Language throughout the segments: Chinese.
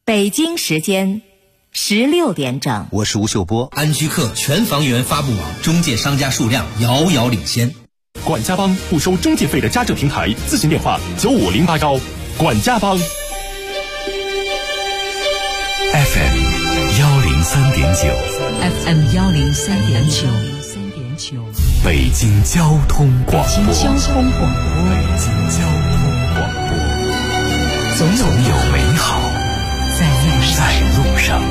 北京时间16点整。 我是吴秀波。 安居客全房源发布网中介商家数量遥遥领先。 管家帮不收中介费的家政平台，咨询电话9508管家帮。 FM 103.9， 北京交通广播，总有美好在路上。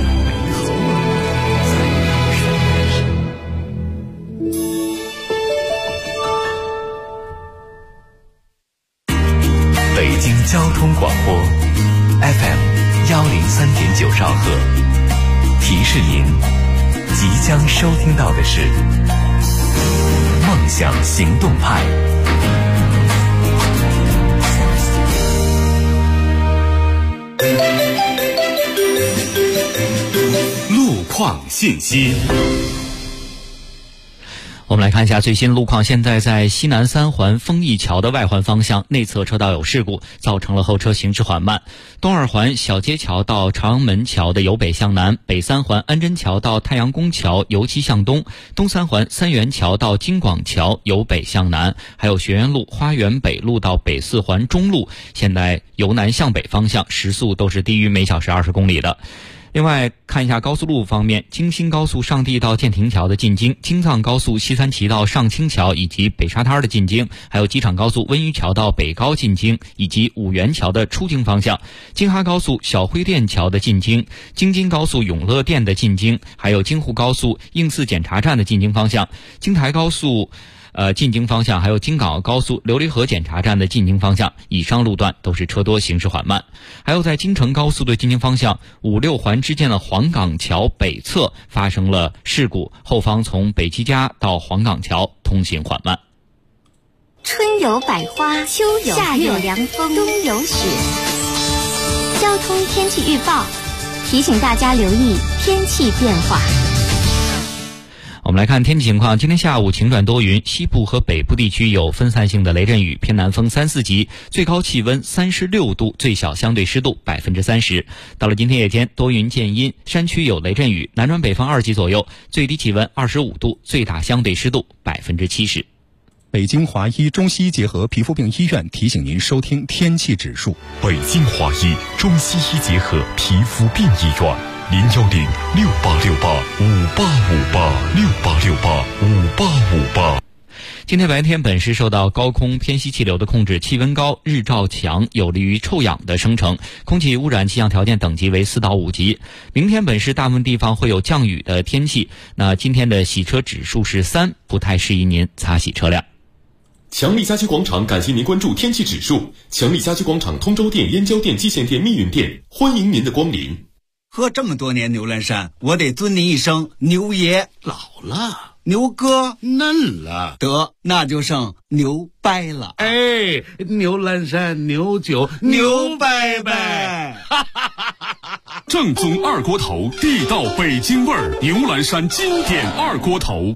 北京交通广播 FM 103.9兆赫，提示您即将收听到的是梦想行动派。 路况信息。 我们来看一下最新路况。现在在西南三环丰益桥的外环方向内侧车道有事故，造成了后车行驶缓慢。东二环小街桥到朝阳门桥的由北向南，北三环安贞桥到太阳宫桥由西向东，东三环三元桥到京广桥由北向南，还有学院路花园北路到北四环中路，现在由南向北方向时速都是低于每小时20公里的。另外看一下高速路方面，京新高速上地到建亭桥的进京，京藏高速西三旗到上清桥以及北沙滩的进京，还有机场高速温榆桥到北高进京以及五原桥的出京方向，京哈高速小灰店桥的进京，京津高速永乐店的进京，还有京沪高速应四检查站的进京方向，京台高速进京方向，还有京港澳高速琉璃河检查站的进京方向，以上路段都是车多行驶缓慢。还有在京承高速的进京方向5、6环之间的黄岗桥北侧发生了事故，后方从北七家到黄岗桥通行缓慢。 春有百花，秋有夏有凉风，冬有雪。交通天气预报提醒大家留意天气变化。 我们来看天气情况，今天下午晴转多云，西部和北部地区有分散性的雷阵雨，偏南风3、4级，最高气温36度，最小相对湿度30%。到了今天夜间，多云见阴，山区有雷阵雨，南转北风2级左右，最低气温25度，最大相对湿度70%。 北京华医中西医结合皮肤病医院提醒您收听天气指数。 北京华医中西医结合皮肤病医院，01068685858，68685858。 今天白天本市受到高空偏西气流的控制，气温高，日照强，有利于臭氧的生成，空气污染气象条件等级为4到5级。明天本市大部分地方会有降雨的天气，那今天的洗车指数是3，不太适宜您擦洗车辆。 强力家居广场感谢您关注天气指数。强力家居广场通州店、燕郊店、蓟县店、密云店，欢迎您的光临。 喝这么多年牛栏山，我得尊您一声牛爷。 老了， 牛哥嫩了， 得那就剩牛掰了。 哎，牛栏山牛酒牛掰掰， 正宗二锅头，地道北京味儿，牛栏山经典二锅头。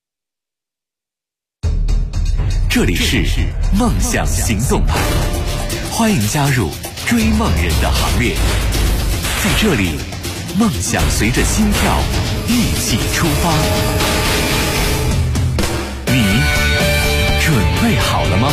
这里是梦想行动派，欢迎加入追梦人的行列。在这里，梦想随着心跳一起出发。你准备好了吗？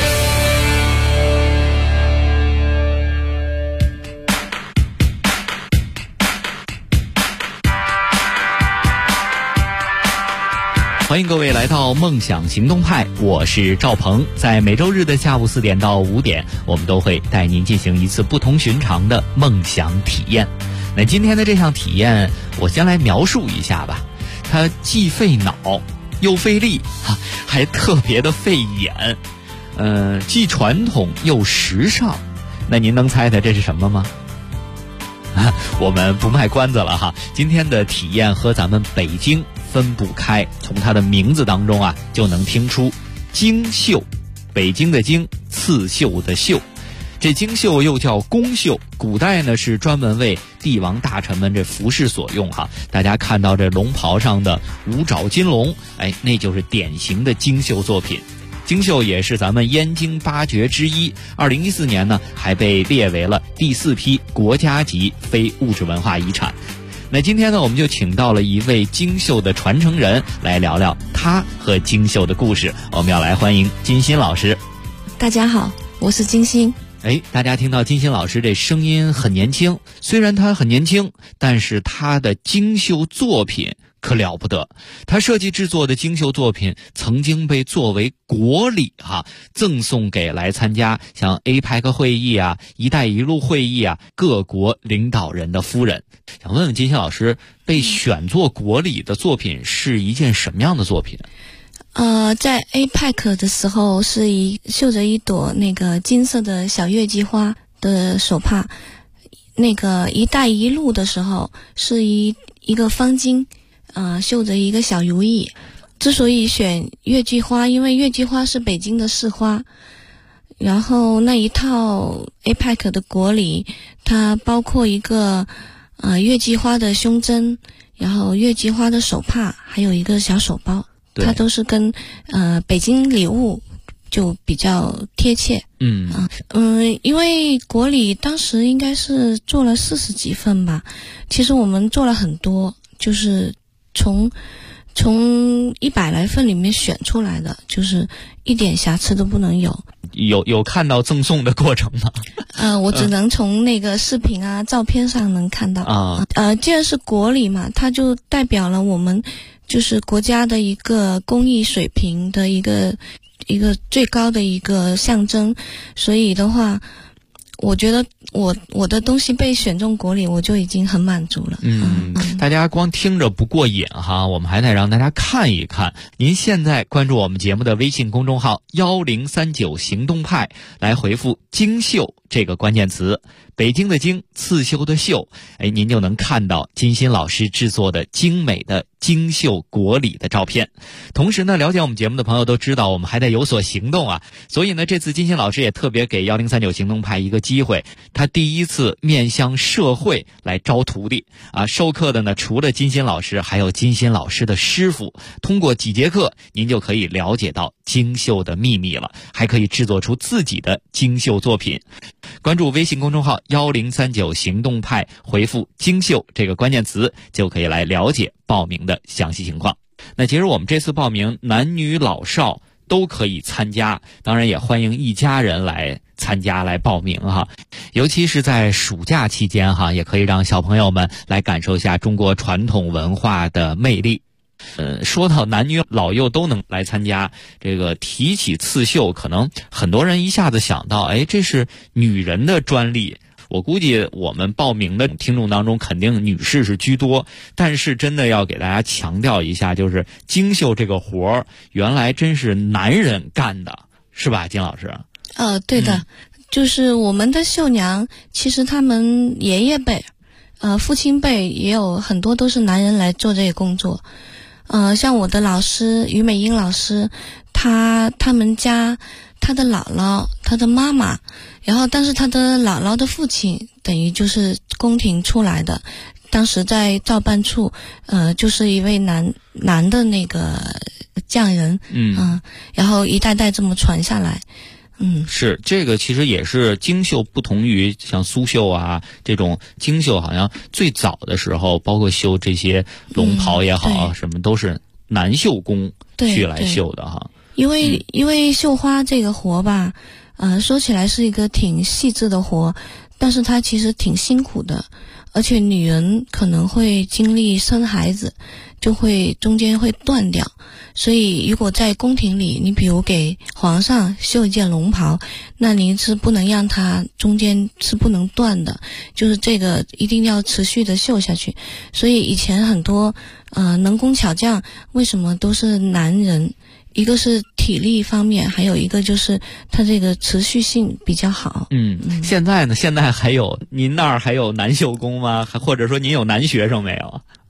欢迎各位来到梦想行动派，我是赵鹏。在每周日的下午4点到5点，我们都会带您进行一次不同寻常的梦想体验。那今天的这项体验，我先来描述一下吧。它既费脑又费力，还特别的费眼，既传统又时尚。那您能猜猜这是什么吗？我们不卖关子了哈，今天的体验和咱们北京分不开，从它的名字当中就能听出京绣，北京的京，刺绣的绣。这京绣又叫宫绣，古代呢是专门为帝王大臣们这服饰所用哈。大家看到这龙袍上的5爪金龙，那就是典型的京绣作品。 京绣也是咱们燕京8绝之一，2014年呢还被列为了第4批国家级非物质文化遗产。那今天呢，我们就请到了一位京绣的传承人来聊聊他和京绣的故事。我们要来欢迎金鑫老师。 大家好，我是金鑫。 大家听到金鑫老师这声音很年轻，虽然他很年轻，但是他的京绣作品可了不得。他设计制作的京绣作品曾经被作为国礼赠送给来参加像 APEC 会议啊、一带一路会议啊各国领导人的夫人。想问问金鑫老师，被选做国礼的作品是一件什么样的作品？ 在 APEC 的时候是绣着一朵那个金色的小月季花的手帕，那个一带一路的时候是一个方巾，绣着一个小如意。之所以选月季花，因为月季花是北京的市花，然后那一套 APEC 的国礼它包括一个月季花的胸针，然后月季花的手帕，还有一个小手包，它都是跟北京礼物就比较贴切。因为国礼当时应该是做了40几份吧，其实我们做了很多，就是从100来份里面选出来的，就是一点瑕疵都不能有。 有看到赠送的过程吗？ 我只能从那个视频啊、照片上能看到。既然是国礼嘛，它就代表了我们就是国家的一个工艺水平的一个最高的一个象征，所以的话，我觉得我的东西被选中国礼，我就已经很满足了。 大家光听着不过瘾我们还得让大家看一看。您现在关注我们节目的微信公众号1039行动派，来回复京绣这个关键词，北京的京，刺绣的绣，您就能看到金鑫老师制作的精美的京绣国礼的照片。同时呢，了解我们节目的朋友都知道，我们还得有所行动所以呢，这次金鑫老师也特别给1039行动派一个机会，他第一次面向社会来招徒弟授课的呢，除了金鑫老师，还有金鑫老师的师傅。通过几节课，您就可以了解到京绣的秘密了，还可以制作出自己的京绣作品。关注微信公众号1039行动派，回复京绣这个关键词，就可以来了解报名的详细情况。那其实我们这次报名男女老少都可以参加，当然也欢迎一家人来参加来报名尤其是在暑假期间也可以让小朋友们来感受一下中国传统文化的魅力。说到男女老幼都能来参加，这个提起刺绣，可能很多人一下子想到，这是女人的专利。我估计我们报名的听众当中肯定女士是居多，但是真的要给大家强调一下，就是京绣这个活儿原来真是男人干的，是吧，金老师？ 对的，就是我们的绣娘，其实他们爷爷辈、父亲辈也有很多都是男人来做这个工作。像我的老师于美英老师，他们家他的姥姥、他的妈妈，然后但是他的姥姥的父亲等于就是宫廷出来的，当时在造办处就是一位男的那个匠人，然后一代代这么传下来。 是这个其实也是京绣不同于像苏绣这种京绣，好像最早的时候包括绣这些龙袍也好什么都是男绣工去来绣的因为绣花这个活吧，说起来是一个挺细致的活，但是它其实挺辛苦的，而且女人可能会经历生孩子，就会中间会断掉。所以如果在宫廷里，你比如给皇上绣一件龙袍，那您是不能让它中间是不能断的，就是这个一定要持续的绣下去。所以以前很多能工巧匠为什么都是男人，一个是体力方面，还有一个就是它这个持续性比较好。 现在呢？现在还有您那儿还有男绣工吗？或者说您有男学生没有？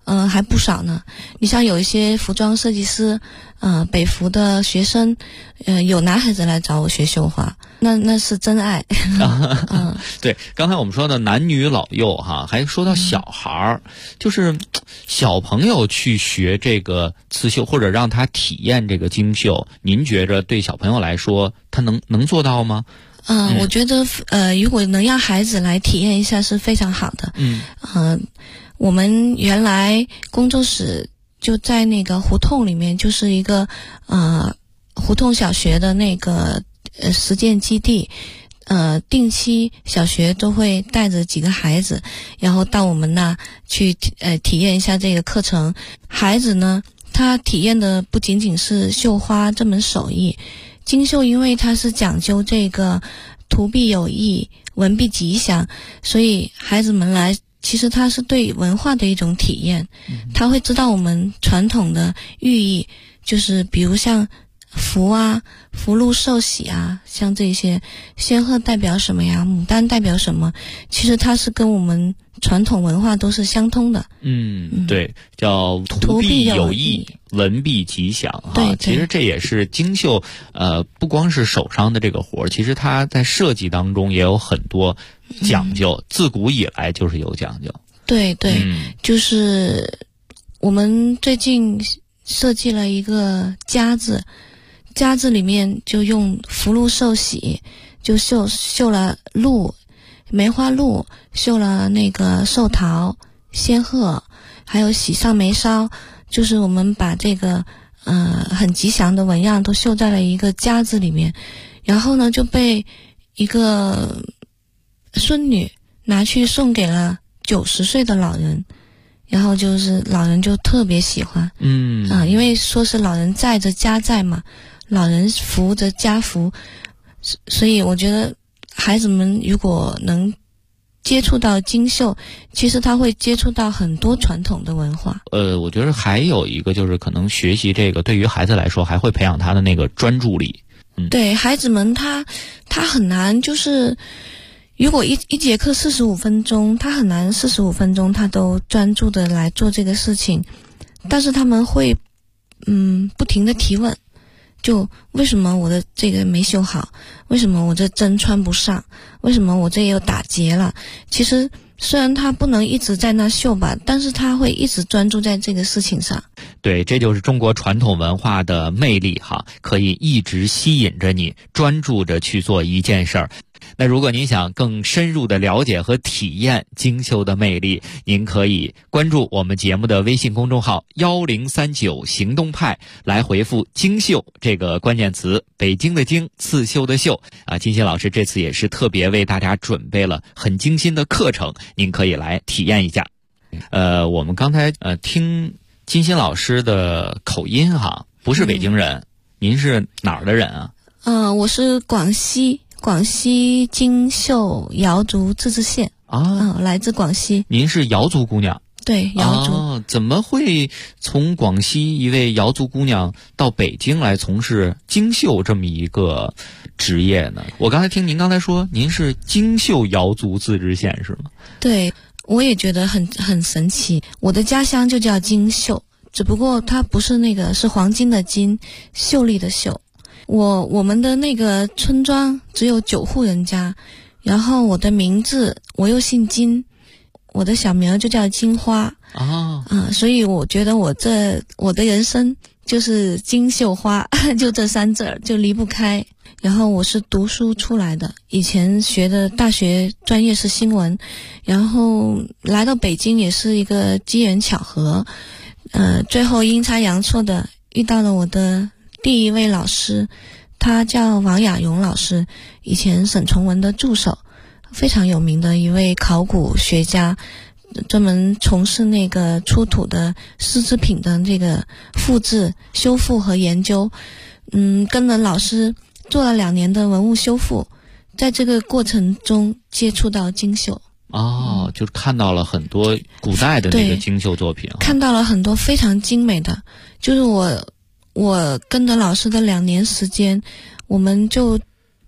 还不少呢。你像有一些服装设计师，北服的学生，有男孩子来找我学绣花，那是真爱。 对，刚才我们说的男女老幼哈，还说到小孩儿，就是小朋友去学这个刺绣，或者让他体验这个精绣，您觉着对小朋友来说，他能做到吗？ 我觉得如果能让孩子来体验一下是非常好的。我们原来工作室就在那个胡同里面，就是一个胡同小学的那个实践基地。定期小学都会带着几个孩子，然后到我们那去体验一下这个课程。孩子呢，他体验的不仅仅是绣花这门手艺，精绣因为它是讲究这个图必有意，文必吉祥，所以孩子们来其实它是对文化的一种体验。他会知道我们传统的寓意，就是比如像福啊，福禄寿喜啊，像这些仙鹤代表什么呀，牡丹代表什么，其实它是跟我们传统文化都是相通的。 对，叫图必有意，文必吉祥哈。 对， 其实这也是精绣，不光是手上的这个活儿，其实它在设计当中也有很多讲究，自古以来就是有讲究。 对对，就是我们最近设计了一个夹子，夹子里面就用福禄寿喜，就绣了鹿，梅花鹿，绣了那个寿桃、仙鹤，还有喜上眉梢，就是我们把这个很吉祥的纹样都绣在了一个夹子里面，然后呢就被一个孙女拿去送给了90岁的老人，然后就是老人就特别喜欢，因为说是老人在着家在嘛，老人福着家福，所以我觉得孩子们如果能接触到精绣，其实他会接触到很多传统的文化。 我觉得还有一个就是可能学习这个对于孩子来说还会培养他的那个专注力。 对，孩子们他很难，就是如果一节课45分钟，他很难45分钟他都专注的来做这个事情，但是他们会不停的提问，就为什么我的这个没绣好，为什么我这针穿不上，为什么我这又打结了。其实虽然他不能一直在那绣吧，但是他会一直专注在这个事情上。 对，这就是中国传统文化的魅力哈，可以一直吸引着你专注着去做一件事儿。那如果您想更深入的了解和体验精绣的魅力，您可以关注我们节目的微信公众号1039行动派，来回复精绣这个关键词，北京的京，刺绣的绣啊。金鑫老师这次也是特别为大家准备了很精心的课程，您可以来体验一下。我们刚才听金鑫老师的口音哈，不是北京人，您是哪儿的人啊？ 我是广西金绣瑶族自治县来自广西。 您是瑶族姑娘？ 对，瑶族。 怎么会从广西一位瑶族姑娘到北京来从事精绣这么一个职业呢？我刚才听您刚才说您是金绣瑶族自治县是吗？ 对，我也觉得很神奇。我的家乡就叫金绣，只不过它不是那个，是黄金的金，秀丽的秀。我们的那个村庄只有9户人家，然后我的名字我又姓金，我的小名就叫金花所以我觉得我的人生就是金绣花就这3字就离不开。然后我是读书出来的，以前学的大学专业是新闻，然后来到北京也是一个机缘巧合，最后阴差阳错的遇到了我的第一位老师，他叫王雅蓉老师，以前沈从文的助手，非常有名的一位考古学家，专门从事那个出土的丝织品的这个复制、修复和研究。跟着老师做了2年的文物修复，在这个过程中接触到精绣。 就是看到了很多古代的那个精绣作品， 看到了很多非常精美的。就是我跟着老师的2年时间，我们就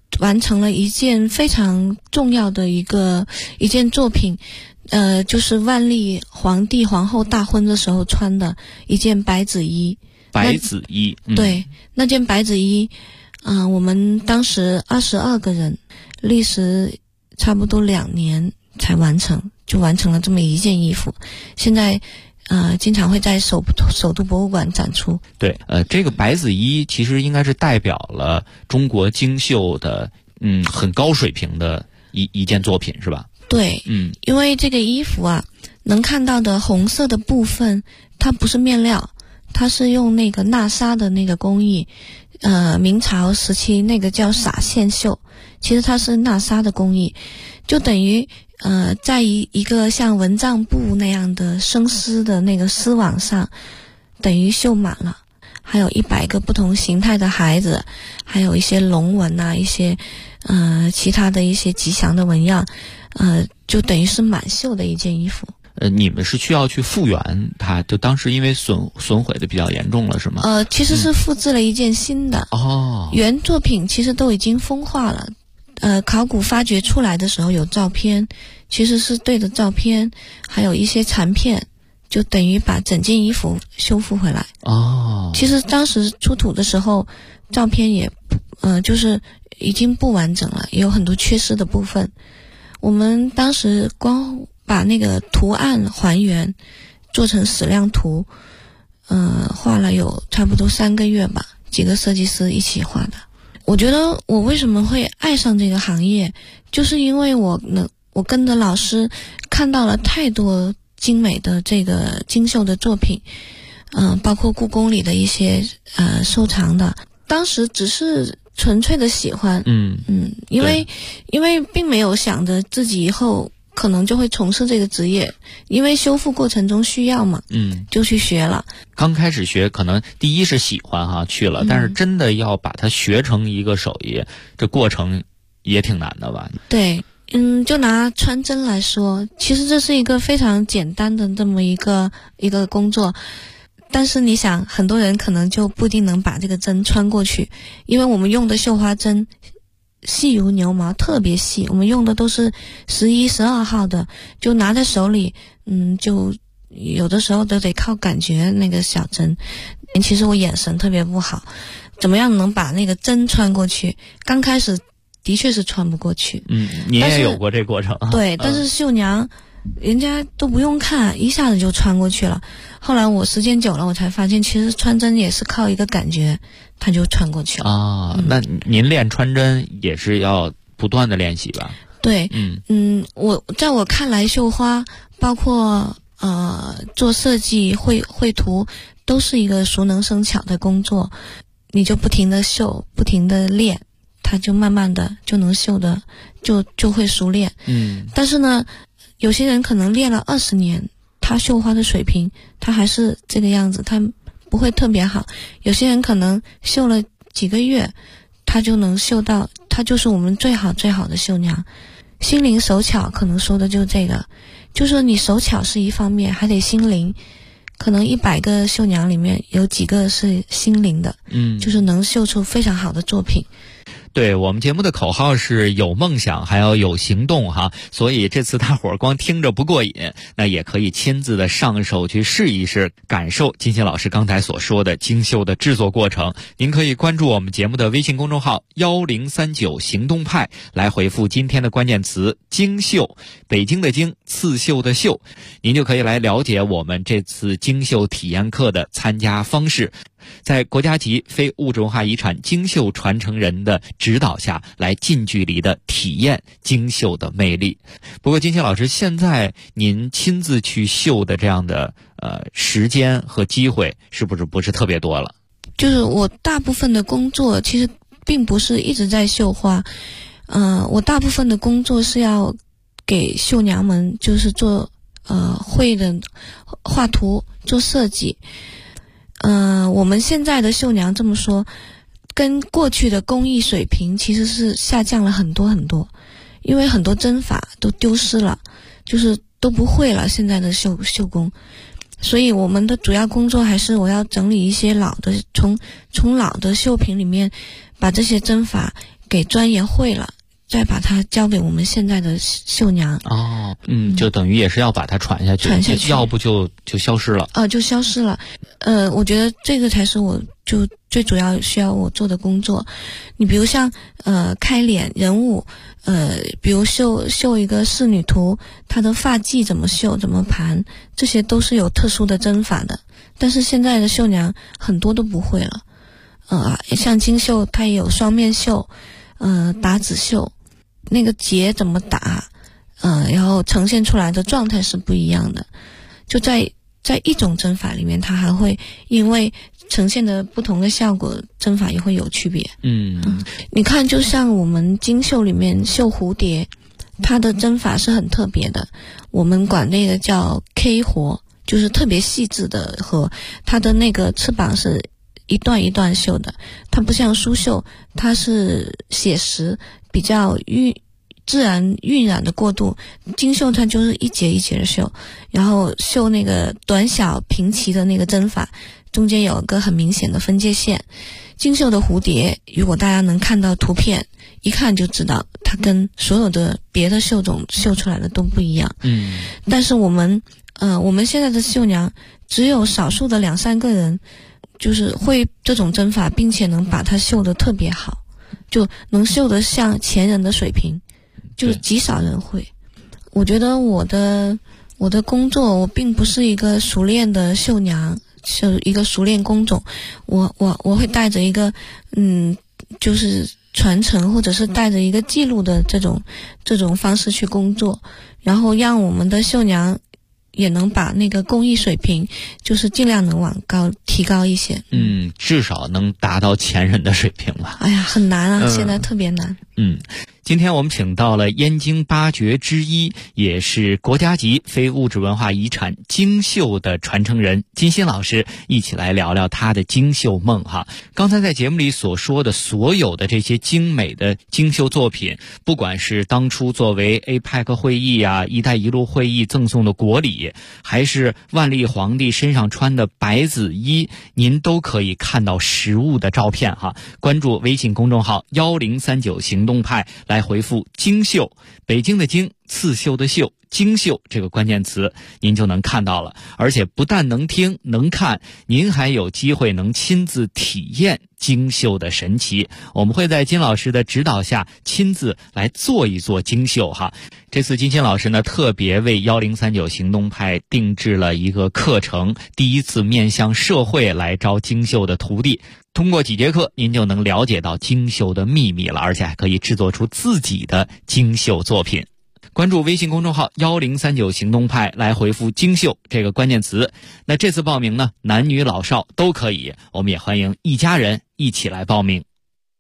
完成了一件非常重要的一件作品，就是万历皇帝皇后大婚的时候穿的一件白紫衣。 白紫衣， 对，那件白紫衣，我们当时22个人，历时差不多2年才完成，就完成了这么一件衣服。现在经常会在首都博物馆展出。 对，这个白紫衣其实应该是代表了中国精绣的很高水平的一件作品，是吧？ 对，因为这个衣服啊，能看到的红色的部分，它不是面料，它是用那个纳纱的那个工艺，明朝时期那个叫纱线绣，其实它是纳纱的工艺，就等于在一个像蚊帐布那样的生丝的那个丝网上，等于绣满了，还有100个不同形态的孩子，还有一些龙纹啊，一些其他的一些吉祥的纹样，就等于是满绣的一件衣服。 你们是需要去复原它，就当时因为损毁的比较严重了，是吗？ 其实是复制了一件新的。原作品其实都已经风化了。考古发掘出来的时候有照片，其实是对着照片，还有一些残片，就等于把整件衣服修复回来。其实当时出土的时候，照片也就是已经不完整了，也有很多缺失的部分。我们当时光把那个图案还原，做成矢量图，画了有差不多3个月吧，几个设计师一起画的。我觉得我为什么会爱上这个行业，就是因为我跟着老师看到了太多精美的这个精绣的作品，包括故宫里的一些收藏的，当时只是纯粹的喜欢，因为并没有想着自己以后可能就会从事这个职业，因为修复过程中需要嘛，就去学了。 刚开始学可能第一是喜欢去了，但是真的要把它学成一个手艺，这过程也挺难的吧？ 对，就拿穿针来说，其实这是一个非常简单的这么一个工作，但是你想，很多人可能就不一定能把这个针穿过去，因为我们用的绣花针细如牛毛，特别细，我们用的都是11、12号的，就拿在手里，就有的时候都得靠感觉那个小针。其实我眼神特别不好，怎么样能把那个针穿过去？刚开始的确是穿不过去。 你也有过这过程。 对，但是绣娘人家都不用看，一下子就穿过去了。后来我时间久了，我才发现其实穿针也是靠一个感觉，它就穿过去了。 那您练穿针也是要不断的练习吧？ 对，在我看来，绣花包括做设计、绘图，都是一个熟能生巧的工作。你就不停的绣，不停的练，它就慢慢的就能绣的就会熟练。但是呢，有些人可能练了20年，他绣花的水平他还是这个样子，他不会特别好。有些人可能绣了几个月，他就能绣到，他就是我们最好的绣娘。心灵手巧可能说的就是这个，就是你手巧是一方面，还得心灵。可能100个绣娘里面有几个是心灵的，就是能绣出非常好的作品。 对，我们节目的口号是有梦想还要有行动哈，所以这次大伙儿光听着不过瘾，那也可以亲自的上手去试一试，感受金星老师刚才所说的精绣的制作过程。您可以关注我们节目的微信公众号1039行动派，来回复今天的关键词精绣，北京的精，刺绣的绣，您就可以来了解我们这次精绣体验课的参加方式。在国家级非物质文化遗产精绣传承人的指导下，来近距离的体验精绣的魅力。不过金星老师，现在您亲自去绣的这样的时间和机会是不是特别多了？ 就是我大部分的工作其实并不是一直在绣花，我大部分的工作是要给绣娘们就是做绘的画图，做设计。我们现在的绣娘这么说，跟过去的工艺水平其实是下降了很多很多，因为很多针法都丢失了，就是都不会了现在的绣工。所以我们的主要工作还是我要整理一些老的，从老的绣品里面把这些针法给专业会了，再把它交给我们现在的绣娘。 就等于也是要把它传下去，要不就消失了。 就消失了。我觉得这个才是我就最主要需要我做的工作。你比如像开脸人物，比如绣一个仕女图，她的发髻怎么绣怎么盘，这些都是有特殊的针法的，但是现在的绣娘很多都不会了。像金绣它也有双面绣，打子绣，那个结怎么打，然后呈现出来的状态是不一样的。就在一种针法里面，它还会因为呈现的不同的效果，针法也会有区别。你看，就像我们金绣里面绣蝴蝶，它的针法是很特别的，我们管那个叫 K 活，就是特别细致的活，它的那个翅膀是一段一段绣的，它不像苏绣，它是写实，比较自然晕染的过渡。金绣它就是一节一节的绣，然后绣那个短小平齐的那个针法，中间有个很明显的分界线。金绣的蝴蝶，如果大家能看到图片，一看就知道它跟所有的别的绣种绣出来的都不一样。但是我们现在的绣娘只有少数的2-3个人就是会这种针法，并且能把它绣得特别好，就能绣得像前人的水平，就是极少人会。我觉得我的工作，我并不是一个熟练的绣娘，是一个熟练工种。我会带着一个就是传承，或者是带着一个记录的这种方式去工作，然后让我们的绣娘也能把那个工艺水平就是尽量能往提高一些。 至少能达到前人的水平吧。 哎呀，很难啊，现在特别难。 今天我们请到了燕京8绝之一，也是国家级非物质文化遗产京绣的传承人金鑫老师，一起来聊聊他的京绣梦哈。刚才在节目里所说的所有的这些精美的京绣作品，不管是当初作为 APEC 会议一带一路会议赠送的国礼，还是万历皇帝身上穿的白子衣，您都可以看到实物的照片哈。关注微信公众号1039行动派，来回复京绣，北京的京，刺绣的绣，京绣这个关键词，您就能看到了。而且不但能听能看，您还有机会能亲自体验京绣的神奇。我们会在金老师的指导下亲自来做一做京绣哈。这次金鑫老师呢，特别为1039行动派定制了一个课程，第一次面向社会来招京绣的徒弟。通过几节课，您就能了解到京绣的秘密了，而且还可以制作出自己的京绣作品。关注微信公众号1039行动派，来回复京绣这个关键词。那这次报名呢，男女老少都可以，我们也欢迎一家人一起来报名。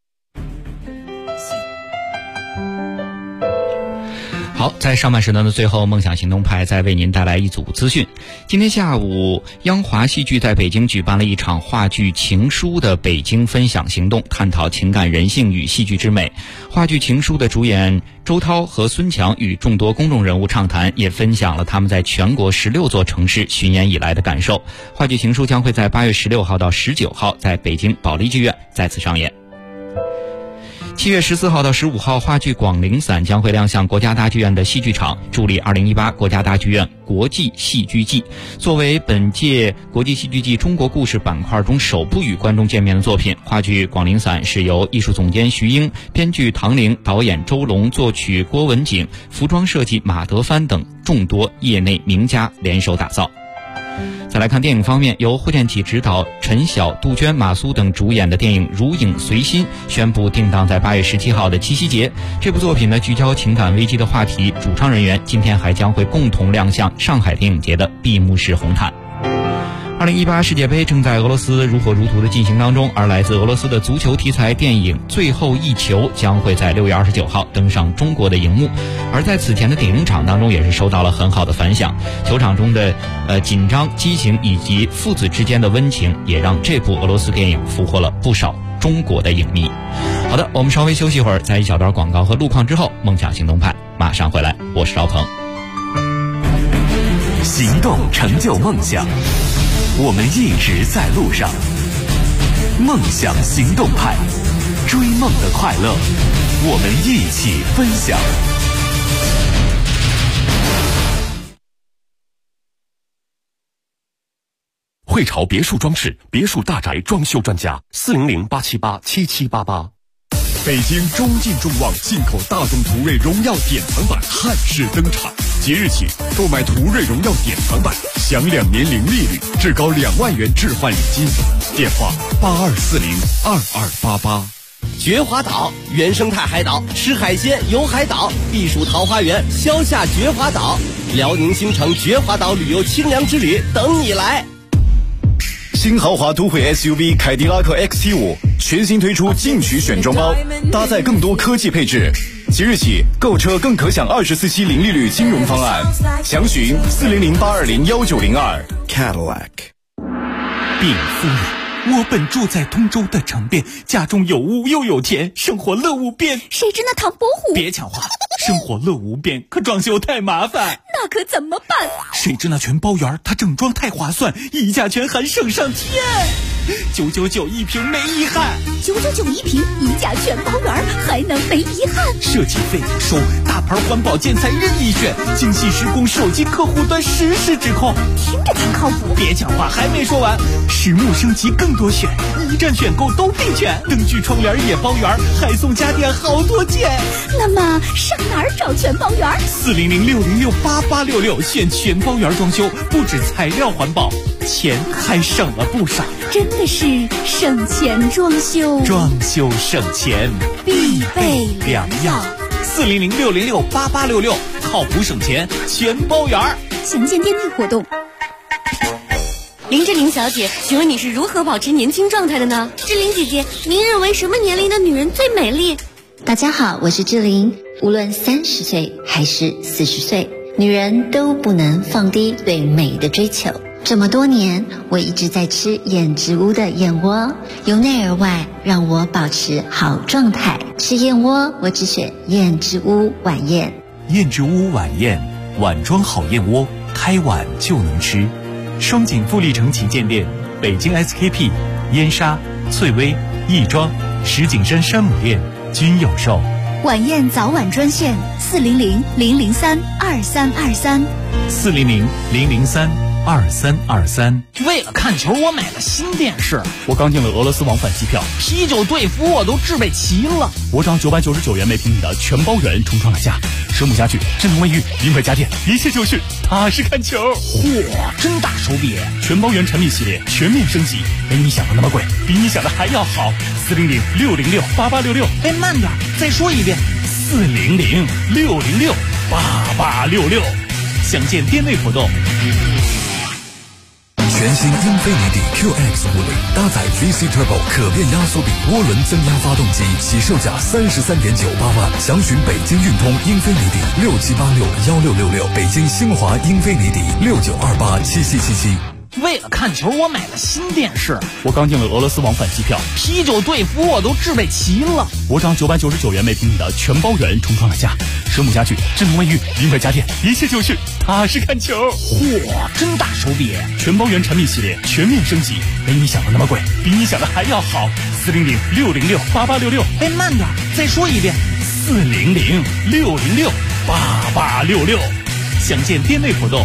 好，在上半时段的最后，梦想行动派再为您带来一组资讯。今天下午，央华戏剧在北京举办了一场话剧《情书》的北京分享行动，探讨情感人性与戏剧之美。话剧《情书》的主演周涛和孙强与众多公众人物畅谈，也分享了他们在全国16座城市巡演以来的感受。话剧《情书》将会在8月16号到19号在北京保利剧院再次上演。7月14号到15号，话剧《广陵散》将会亮相国家大剧院的戏剧场，助力2018国家大剧院国际戏剧季。作为本届国际戏剧季中国故事板块中首部与观众见面的作品，话剧《广陵散》是由艺术总监徐英、编剧唐玲、导演周龙、作曲郭文景、服装设计马德帆等众多业内名家联手打造。再来看电影方面，由霍建起执导，陈晓、杜鹃、马苏等主演的电影《如影随心》宣布定档在8月17号的七夕节。这部作品呢，聚焦情感危机的话题，主创人员今天还将会共同亮相上海电影节的闭幕式红毯。2018世界杯正在俄罗斯如火如荼的进行当中，而来自俄罗斯的足球题材电影《最后一球》将会在6月29号登上中国的荧幕。而在此前的点映场当中，也是收到了很好的反响。球场中的紧张、激情以及父子之间的温情，也让这部俄罗斯电影俘获了不少中国的影迷。好的，我们稍微休息一会儿，在一小段广告和路况之后，梦想行动派马上回来。我是赵鹏。 行动成就梦想，我们一直在路上。梦想行动派， 追梦的快乐，我们一起分享。 汇潮别墅装饰，别墅大宅装修专家，400-878-7788。 北京中进众旺进口大众途锐荣耀典藏版汉式登场，即日起购买途锐荣耀典藏版，享2年零利率，至高2万元置换礼金。电话82402288。 绝华岛原生态海岛，吃海鲜游海岛，避暑桃花源，消夏绝华岛，辽宁新城绝华岛旅游清凉之旅等你来。 新豪华都会 SUV 凯迪拉克 XT5 全新推出进取选装包，搭载更多科技配置。即日起购车更可享24期零利率金融方案，详询400-820-1902。 Cadillac。 禀夫人，我本住在通州的城边，家中有屋又有田，生活乐无边。 谁知那唐伯虎？ 别抢话，生活乐无边，可装修太麻烦。 那可怎么办？ 谁知那全包园，它整装太划算，溢价全含省上天，999一平没遗憾。 999一平，溢价全包园，还能没遗憾？ 设计费收，大牌环保建材任意选，精细施工，手机客户端实时指控， 听着挺靠谱。 别讲话，还没说完，实木升级更多选，一站选购都必全，灯具窗帘也包圆，还送家电好多件。 那么上哪儿找全包园？400-606-8866，选全包园装修，不止材料环保，钱还省了不少。真的是省钱装修， 装修省钱必备良药。 400-606-8866，靠谱省钱全包圆。 详见店内活动。 林志玲小姐，请问你是如何保持年轻状态的呢？志玲姐姐，您认为什么年龄的女人最美丽？ 大家好，我是志玲。无论30岁还是40岁，女人都不能放低对美的追求。这么多年，我一直在吃燕之屋的燕窝，由内而外让我保持好状态。吃燕窝，我只选燕之屋晚宴。 燕之屋晚宴，碗装好燕窝，开碗就能吃。双井富力城旗舰店、北京 SKP、燕莎、翠微、亦庄、石景山山姆店均有售。 晚宴早晚专线400-003-2323。 400-003-2323。 为了看球，我买了新电视。 我刚订了俄罗斯往返机票， 啤酒队服我都置备齐了。 我涨999元每平米的全包圆重创了下，蛇母家具、智能卫浴、名牌家电，一切就绪，踏实看球。 嚯，真大手笔！ 全包圆产品系列全面升级，没你想的那么贵，比你想的还要好。400-606-8866。 哎，慢点，再说一遍。 400-606-8866。详见店内活动。 全新英菲尼迪 QX50搭载 VC Turbo 可变压缩比涡轮增压发动机，起售价33.98万。详询北京运通英菲尼迪67861666，北京星华英菲尼迪69287777。 为了看球，我买了新电视。 我刚订了俄罗斯往返机票， 啤酒队服我都置备齐了。 我涨999元每平米的全包圆重创了下，蛇母家具、智能卫浴、名牌家电，一切就绪，踏实看球。 嚯，真大手笔！ 全包圆产品系列全面升级，没你想的那么贵，比你想的还要好。400-606-8866。 哎，慢点，再说一遍。 400-606-8866。详见店内活动。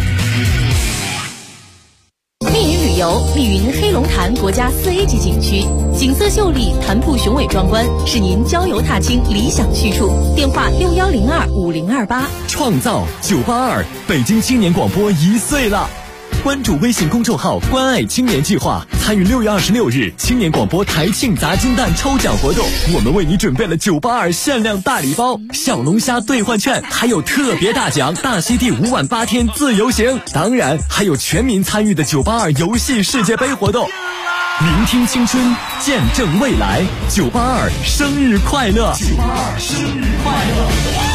密云旅游，密云黑龙潭国家4A 级景区，景色秀丽，潭瀑雄伟壮观，是您郊游踏青理想去处。电话6102-5028。 创造982，北京青年广播1岁了。关注微信公众号“关爱青年计划”，参与6月26日青年广播台庆砸金蛋抽奖活动。我们为你准备了982限量大礼包、小龙虾兑换券，还有特别大奖大溪地5晚8天自由行，当然还有全民参与的982游戏世界杯活动。聆听青春，见证未来，982生日快乐！982生日快乐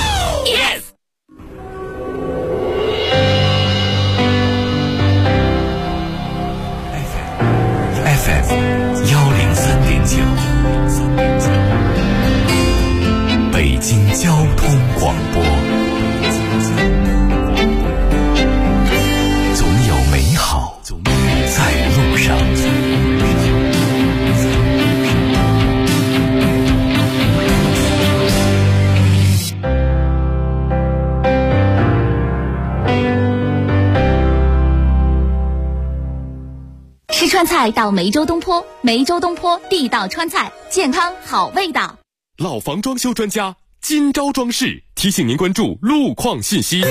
！Yes。FM103.9，北京交通广播。总有美好在路上。 川菜到梅州东坡，梅州东坡地道川菜，健康好味道。 老房装修专家金朝装饰提醒您关注路况信息。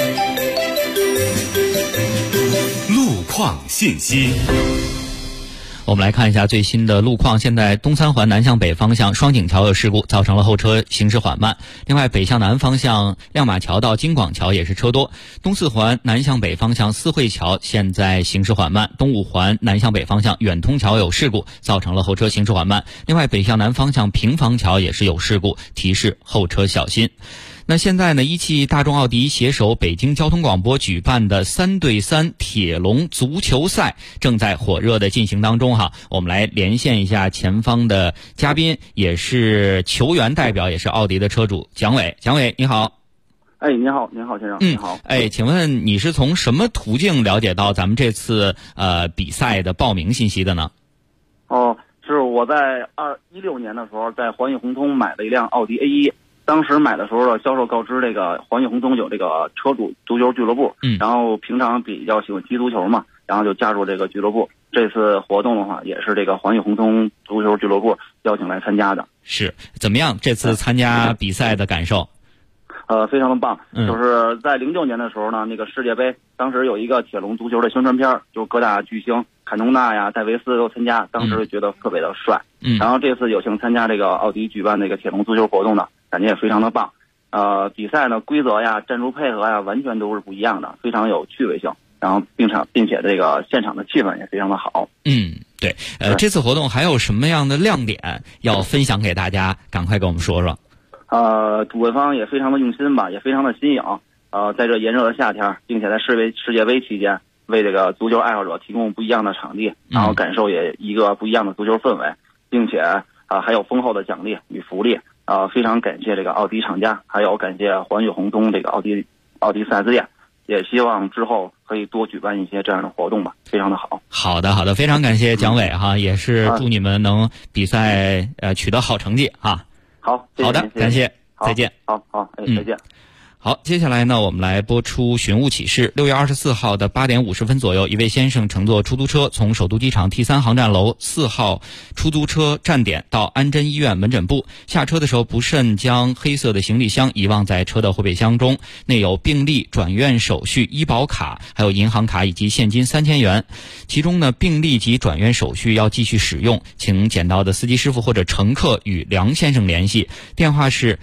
路况信息。 我们来看一下最新的路况。现在东三环南向北方向双井桥有事故，造成了后车行驶缓慢。另外，北向南方向亮马桥到金广桥也是车多。东四环南向北方向四惠桥现在行驶缓慢。东五环南向北方向远通桥有事故，造成了后车行驶缓慢。另外，北向南方向平房桥也是有事故，提示后车小心。那现在呢，一汽大众奥迪携手北京交通广播举办的3对3铁笼足球赛正在火热的进行当中哈。我们来连线一下前方的嘉宾，也是球员代表，也是奥迪的车主蒋伟。蒋伟，你好。 你好，您好先生。你好。 请问你是从什么途径了解到咱们这次比赛的报名信息的呢？ 是我在2016年的时候在环宇宏通买了一辆奥迪 A1。当时买的时候的销售告知，这个环宇宏通有这个车主足球俱乐部，然后平常比较喜欢踢足球嘛，然后就加入这个俱乐部。这次活动的话，也是这个环宇宏通足球俱乐部邀请来参加的。 是怎么样？这次参加比赛的感受？ 非常的棒。就是在06年的时候呢，那个世界杯，当时有一个铁笼足球的宣传片，就是各大巨星坎通纳呀、戴维斯都参加，当时觉得特别的帅。然后这次有幸参加这个奥迪举办这个铁笼足球活动呢，感觉也非常的棒。比赛呢规则呀、战术配合呀，完全都是不一样的，非常有趣味性。然后并且这个现场的气氛也非常的好。 对。这次活动还有什么样的亮点要分享给大家？赶快跟我们说说。 主办方也非常的用心吧，也非常的新颖。在这炎热的夏天，并且在世界杯期间，为这个足球爱好者提供不一样的场地，然后感受也一个不一样的足球氛围，并且还有丰厚的奖励与福利。非常感谢这个奥迪厂家，还有感谢环宇宏通这个奥迪 4S 店，也希望之后可以多举办一些这样的活动吧，非常的好。 好的，非常感谢蒋伟哈，也是祝你们能比赛取得好成绩哈。 好， 好的，感谢，再见。 好，再见。 好，接下来呢，我们来播出寻物启事。6月24号的8点50分左右，一位先生乘坐出租车从首都机场 T3 航站楼4号出租车站点到安贞医院门诊部，下车的时候不慎将黑色的行李箱遗忘在车的后备箱中，内有病历、转院手续、医保卡，还有银行卡以及现金3000元。其中呢，病历及转院手续要继续使用，请捡到的司机师傅或者乘客与梁先生联系，电话是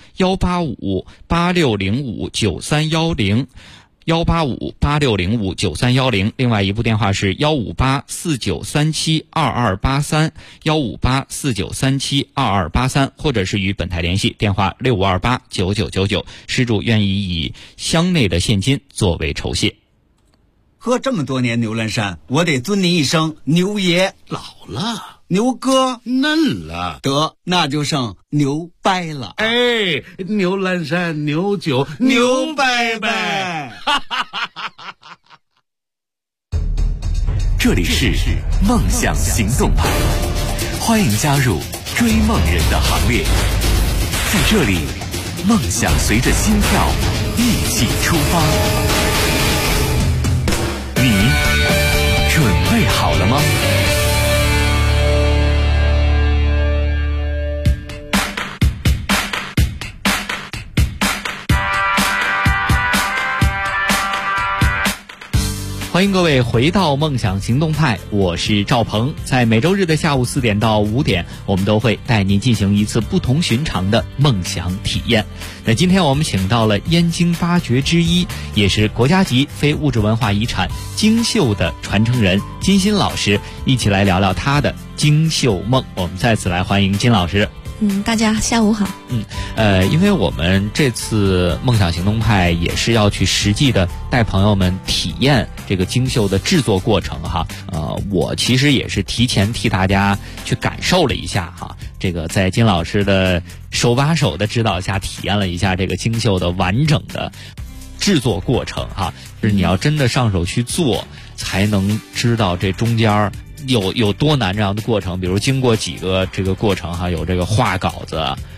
18586059310，18586059310。另外一部电话是15849372283，15849372283，或者是与本台联系，电话65289999，失主愿意以箱内的现金作为酬谢。 喝这么多年牛栏山，我得尊您一声牛爷。 老了， 牛哥嫩了， 得那就剩牛掰了。 牛栏山牛酒牛掰掰。 这里是梦想行动派，欢迎加入追梦人的行列。在这里，梦想随着心跳一起出发。你准备好了吗？ 欢迎各位回到梦想行动派，我是赵鹏。在每周日的下午4点到5点，我们都会带您进行一次不同寻常的梦想体验。那今天我们请到了燕京8绝之一，也是国家级非物质文化遗产京绣的传承人金鑫老师，一起来聊聊他的京绣梦。我们再次来欢迎金老师。 大家下午好。 因为我们这次梦想行动派也是要去实际的带朋友们体验这个京绣的制作过程哈。我其实也是提前替大家去感受了一下哈，这个在金老师的手把手的指导下体验了一下这个京绣的完整的制作过程哈。就是你要真的上手去做，才能知道这中间有多难这样的过程。比如经过几个这个过程哈，有这个画稿子，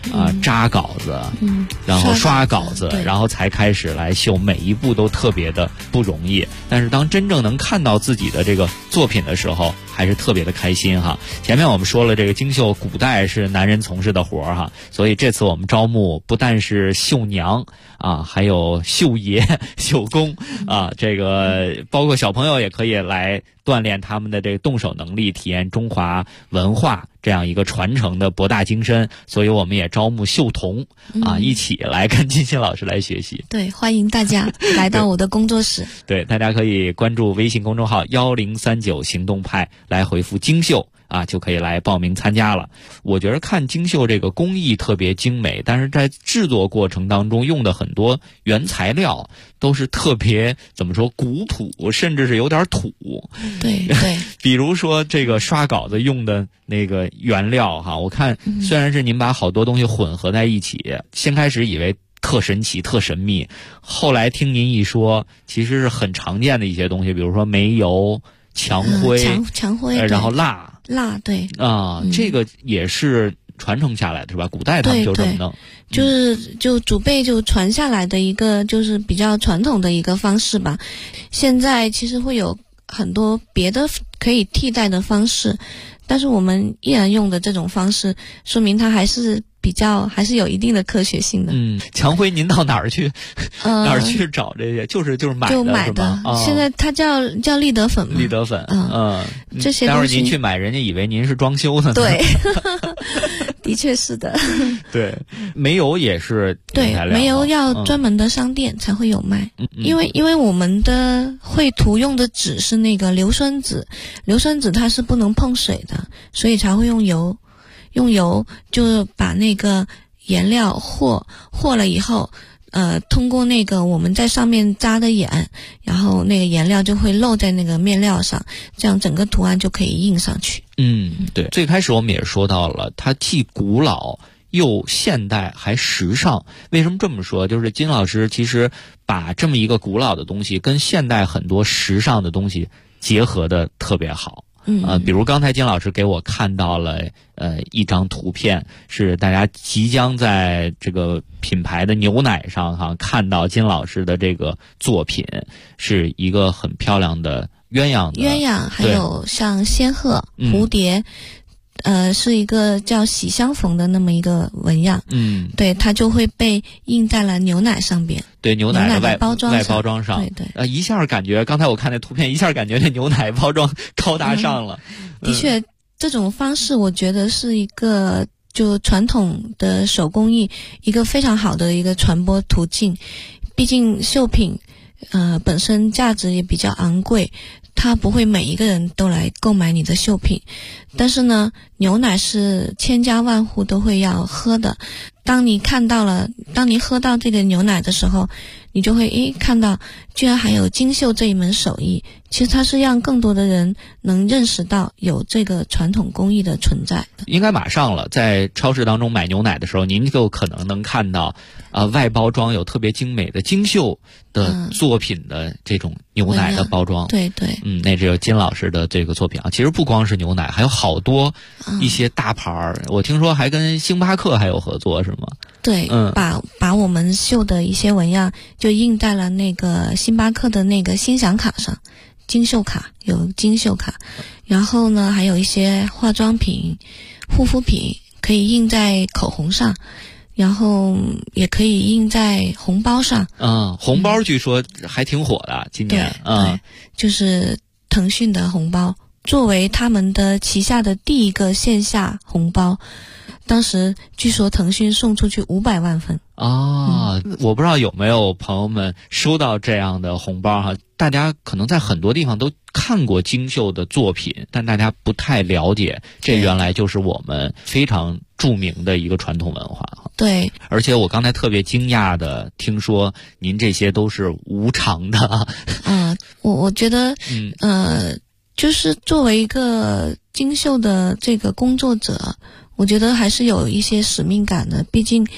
扎稿子，然后刷稿子，然后才开始来绣，每一步都特别的不容易。但是当真正能看到自己的这个作品的时候，还是特别的开心哈。前面我们说了，这个精绣古代是男人从事的活哈，所以这次我们招募不但是绣娘还有绣爷、绣工这个包括小朋友也可以来锻炼他们的这个动手能力，体验中华文化这样一个传承的博大精深。所以我们也招募绣童一起来跟金鑫老师来学习。 对，欢迎大家来到我的工作室。 对，大家可以关注微信公众号1039行动派，来回复精绣就可以来报名参加了。我觉得看精绣这个工艺特别精美，但是在制作过程当中用的很多原材料都是特别怎么说古朴，甚至是有点土。 对， 比如说这个刷稿子用的那个原料我看虽然是您把好多东西混合在一起，先开始以为特神奇特神秘，后来听您一说其实是很常见的一些东西，比如说煤油、墙灰，然后蜡， 对这个也是传承下来的是吧？古代他们就这么弄， 就祖辈就传下来的一个就是比较传统的一个方式吧。现在其实会有很多别的可以替代的方式，但是我们依然用的这种方式，说明它还是有一定的科学性的。 墙灰您到哪儿去哪儿去找这些？就是买的现在它叫立德粉嘛。 立德粉， 这些待会儿您去买，人家以为您是装修的呢。 对，的确是的。 对，煤油也是原材料。 对，煤油要专门的商店才会有卖。因为我们的绘图用的纸是那个硫酸纸，硫酸纸它是不能碰水的，所以才会用油。用油就把那个颜料和了以后，通过那个我们在上面扎的眼，然后那个颜料就会漏在那个面料上，这样整个图案就可以印上去。 对，最开始我们也说到了，它既古老又现代还时尚。为什么这么说？就是金老师其实把这么一个古老的东西跟现代很多时尚的东西结合的特别好。比如刚才金老师给我看到了一张图片，是大家即将在这个品牌的牛奶上看到金老师的这个作品，是一个很漂亮的鸳鸯， 还有像仙鹤、蝴蝶。是一个叫喜相逢的那么一个纹样，对，它就会被印在了牛奶上边， 对，牛奶的外包装上， 对， 一下感觉，刚才我看那图片，一下感觉这牛奶包装高大上了。 的确，这种方式我觉得是一个就传统的手工艺一个非常好的一个传播途径，毕竟绣品本身价值也比较昂贵，它不会每一个人都来购买你的绣品，但是呢，牛奶是千家万户都会要喝的。当你喝到这个牛奶的时候，你就会看到居然还有精绣这一门手艺。其实它是让更多的人能认识到有这个传统工艺的存在的。 应该马上了，在超市当中买牛奶的时候，您就可能能看到外包装有特别精美的精绣的作品的这种牛奶的包装。 对， 那只有金老师的这个作品其实不光是牛奶，还有好多一些大牌我听说还跟星巴克还有合作是吗？ 对，把我们绣的一些纹样就印在了那个星巴克的那个星享卡上，精绣卡，有精绣卡，然后呢还有一些化妆品、护肤品可以印在口红上，然后也可以印在红包上。 红包据说还挺火的今年。 对，就是腾讯的红包，作为他们的旗下的第一个线下红包，当时据说腾讯送出去500万份。 我不知道有没有朋友们收到这样的红包大家可能在很多地方都看过精绣的作品，但大家不太了解，这原来就是我们非常著名的一个传统文化。 对， 而且我刚才特别惊讶的听说您这些都是无偿的。 我觉得就是作为一个精绣的这个工作者，我觉得还是有一些使命感的，毕竟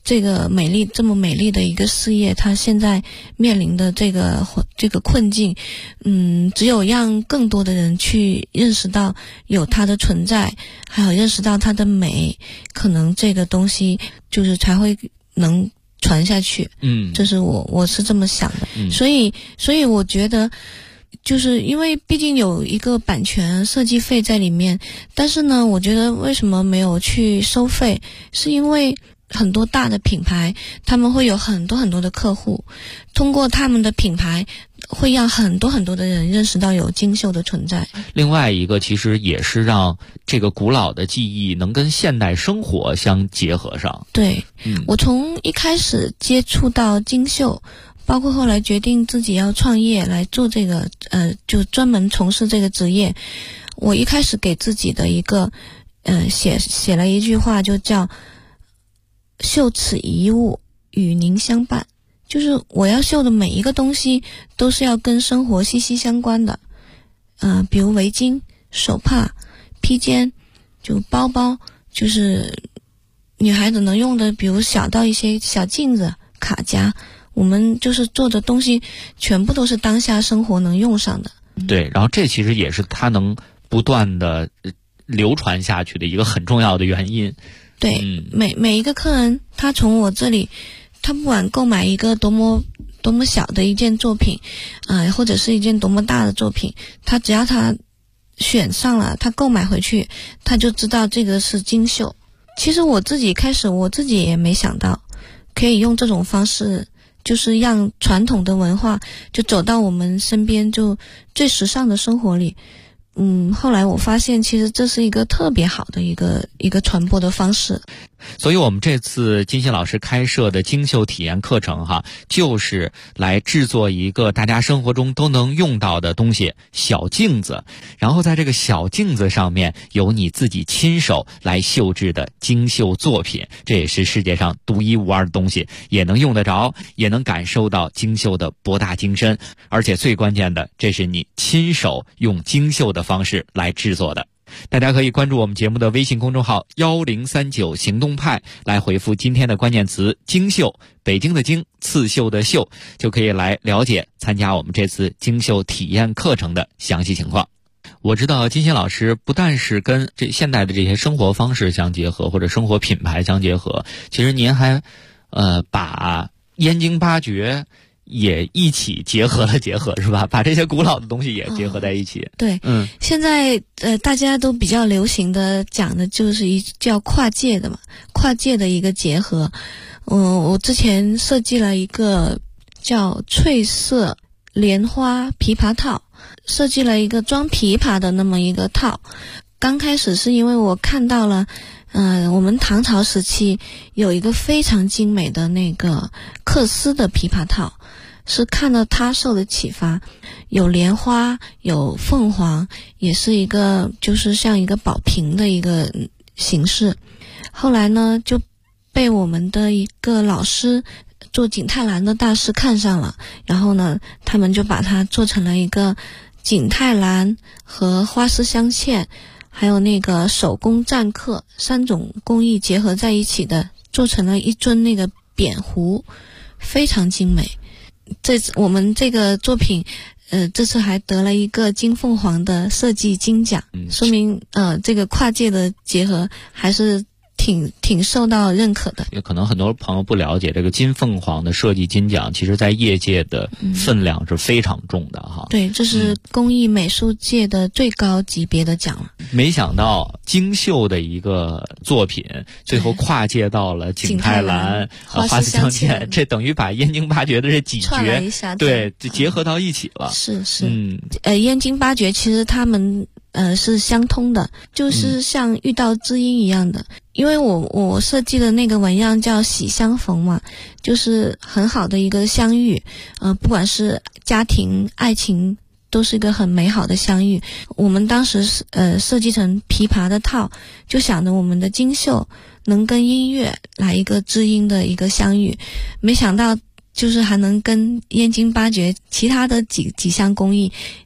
这个这么美丽的一个事业，它现在面临的这个困境，只有让更多的人去认识到有它的存在，还有认识到它的美，可能这个东西就是才会能传下去。这是我是这么想的。所以我觉得，就是因为毕竟有一个版权设计费在里面，但是呢，我觉得为什么没有去收费，是因为很多大的品牌他们会有很多很多的客户，通过他们的品牌会让很多很多的人认识到有金绣的存在。 另外一个其实也是让这个古老的技艺能跟现代生活相结合上。 对，我从一开始接触到金绣，包括后来决定自己要创业来做这个就专门从事这个职业，我一开始给自己的一个写了一句话，就叫绣此一物与您相伴，就是我要绣的每一个东西都是要跟生活息息相关的。比如围巾、手帕、披肩，就包包，就是女孩子能用的，比如小到一些小镜子、卡夹，我们就是做的东西全部都是当下生活能用上的。 对，然后这其实也是它能不断的流传下去的一个很重要的原因。 对，每一个客人，他从我这里，他不管购买一个多么小的一件作品，或者是一件多么大的作品，他只要他选上了，他购买回去，他就知道这个是金绣。其实我自己也没想到，可以用这种方式，就是让传统的文化就走到我们身边，就最时尚的生活里。后来我发现其实这是一个特别好的一个传播的方式。 所以我们这次金星老师开设的金绣体验课程就是来制作一个大家生活中都能用到的东西，小镜子，然后在这个小镜子上面有你自己亲手来绣制的金绣作品，这也是世界上独一无二的东西，也能用得着，也能感受到金绣的博大精深，而且最关键的，这是你亲手用金绣的方式来制作的。大家可以关注我们节目的微信公众号1039行动派，来回复今天的关键词金绣，北京的京，刺绣的绣，就可以来了解参加我们这次金绣体验课程的详细情况。我知道金星老师不但是跟现代的这些生活方式相结合，或者生活品牌相结合，其实您还把燕京八绝也一起结合是吧？把这些古老的东西也结合在一起。 对，现在大家都比较流行的讲的就是叫跨界的嘛，跨界的一个结合。我之前设计了一个叫翠色莲花琵琶套，设计了一个装琵琶的那么一个套。刚开始是因为我看到了我们唐朝时期有一个非常精美的那个缂丝的琵琶套，是看到它受的启发，有莲花，有凤凰，也是一个就是像一个宝瓶的一个形式。后来呢，就被我们的一个老师做景泰蓝的大师看上了，然后呢，他们就把它做成了一个景泰蓝和花丝镶嵌，还有那个手工篆刻3种工艺结合在一起的，做成了一尊那个扁壶，非常精美。我们这个作品这次还得了一个金凤凰的设计金奖，说明这个跨界的结合还是挺受到认可的。 也可能很多朋友不了解，这个金凤凰的设计金奖，其实在业界的分量是非常重的哈。 对，这是工艺美术界的最高级别的奖了。 没想到金绣的一个作品，最后跨界到了景泰蓝、花丝镶嵌，这等于把燕京八绝的这几绝对结合到一起了。 是，燕京八绝其实他们是相通的，就是像遇到知音一样的。因为我设计的那个纹样叫喜相逢嘛，就是很好的一个相遇，不管是家庭、爱情，都是一个很美好的相遇。我们当时设计成琵琶的套，就想着我们的金绣能跟音乐来一个知音的一个相遇，没想到就是还能跟燕京八绝其他的几项工艺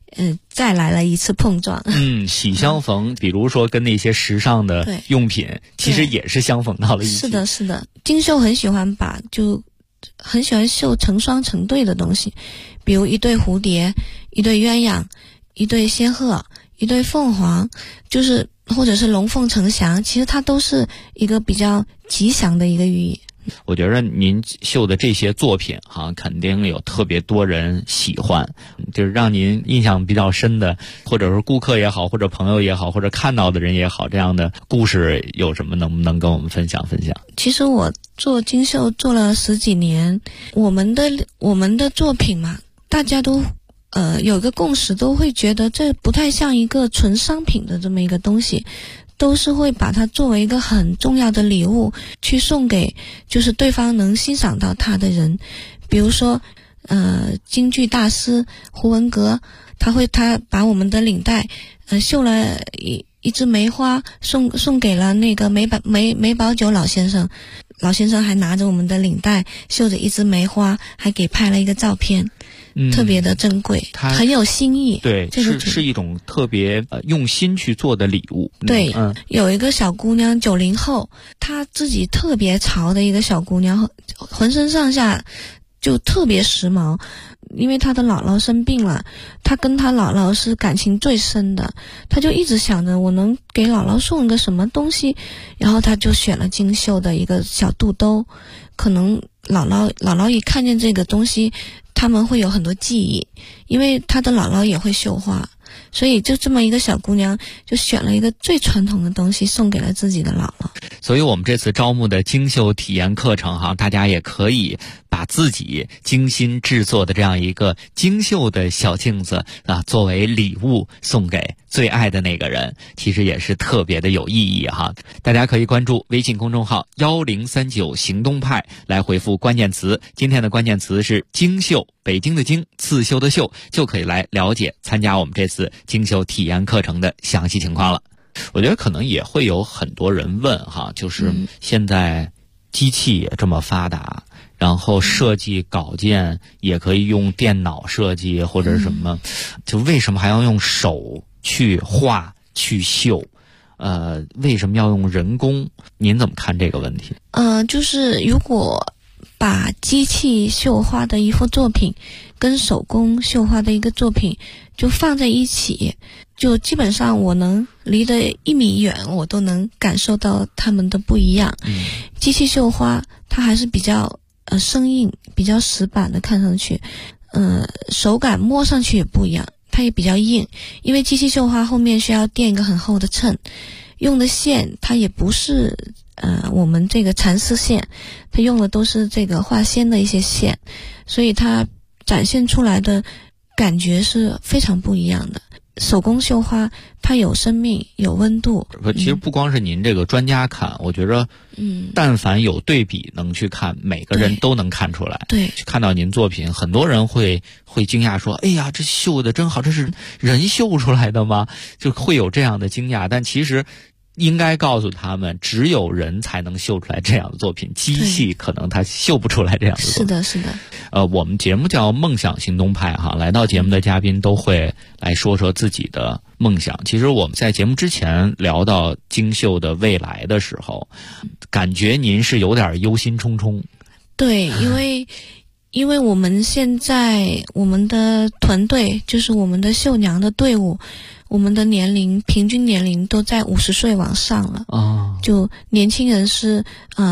再来了一次碰撞。 喜相逢，比如说跟那些时尚的用品，其实也是相逢到了一起。 是的，是的。金秀很喜欢绣成双成对的东西，比如一对蝴蝶、一对鸳鸯、一对仙鹤、一对凤凰，就是或者是龙凤呈祥，其实它都是一个比较吉祥的一个寓意。 我觉得您绣的这些作品肯定有特别多人喜欢，就是让您印象比较深的，或者是顾客也好，或者朋友也好，或者看到的人也好，这样的故事有什么能不能跟我们分享分享？ 其实我做金绣做了10几年，我们的作品嘛，大家都有一个共识，都会觉得这不太像一个纯商品的这么一个东西，都是会把它作为一个很重要的礼物去送给就是对方能欣赏到它的人。比如说京剧大师胡文阁，他把我们的领带绣了一枝梅花送给了那个梅葆玖老先生，老先生还拿着我们的领带绣着一枝梅花，还给拍了一个照片，特别的珍贵，很有新意。 对，是一种特别用心去做的礼物。 对，有一个小姑娘90后，她自己特别潮的一个小姑娘，浑身上下就特别时髦。因为她的姥姥生病了，她跟她姥姥是感情最深的，她就一直想着我能给姥姥送一个什么东西，然后她就选了金绣的一个小肚兜。可能姥姥一看见这个东西，他们会有很多记忆，因为她的姥姥也会绣花，所以就这么一个小姑娘就选了一个最传统的东西送给了自己的姥姥。 所以我们这次招募的精绣体验课程大家也可以把自己精心制作的这样一个精绣的小镜子作为礼物送给最爱的那个人，其实也是特别的有意义大家可以关注微信公众号1039行动派来回复关键词，今天的关键词是精绣，北京的京，刺绣的绣，就可以来了解参加我们这次精绣体验课程的详细情况了。我觉得可能也会有很多人问就是现在机器也这么发达，然后设计稿件也可以用电脑设计或者什么，就为什么还要用手去画去绣？为什么要用人工？您怎么看这个问题？ 就是如果把机器绣花的一幅作品跟手工绣花的一个作品就放在一起，就基本上我能离得1米远，我都能感受到它们的不一样。机器绣花它还是比较生硬，比较死板的，看上去手感摸上去也不一样，它也比较硬，因为机器绣花后面需要垫一个很厚的衬，用的线它也不是我们这个蚕丝线，它用的都是这个化纤的一些线，所以它展现出来的感觉是非常不一样的。手工绣花它有生命有温度。 其实不光是您这个专家看，我觉着但凡有对比能去看，每个人都能看出来。 对， 看到您作品，很多人会惊讶说，哎呀，这绣的真好，这是人绣出来的吗？就会有这样的惊讶。但其实应该告诉他们，只有人才能绣出来这样的作品，机器可能它绣不出来这样的作品。 是的。 我们节目叫梦想行动派来到节目的嘉宾都会来说说自己的梦想。其实我们在节目之前聊到精绣的未来的时候，感觉您是有点忧心忡忡。 对，因为我们现在我们的团队，就是我们的绣娘的队伍，我们的平均年龄都在50岁往上了。就年轻人是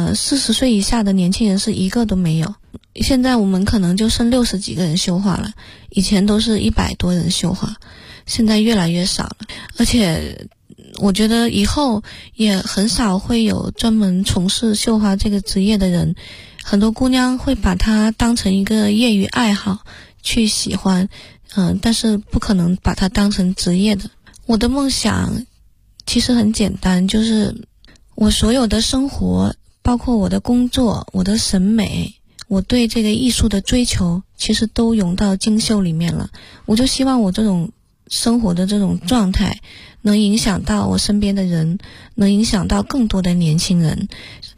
40岁以下的年轻人是一个都没有。现在我们可能就剩60几个人绣花了，以前都是100多人绣花，现在越来越少了。而且我觉得以后也很少会有专门从事绣花这个职业的人，很多姑娘会把它当成一个业余爱好去喜欢，但是不可能把它当成职业的。我的梦想其实很简单，就是我所有的生活，包括我的工作，我的审美，我对这个艺术的追求，其实都融到精绣里面了。我就希望我这种生活的这种状态能影响到我身边的人，能影响到更多的年轻人。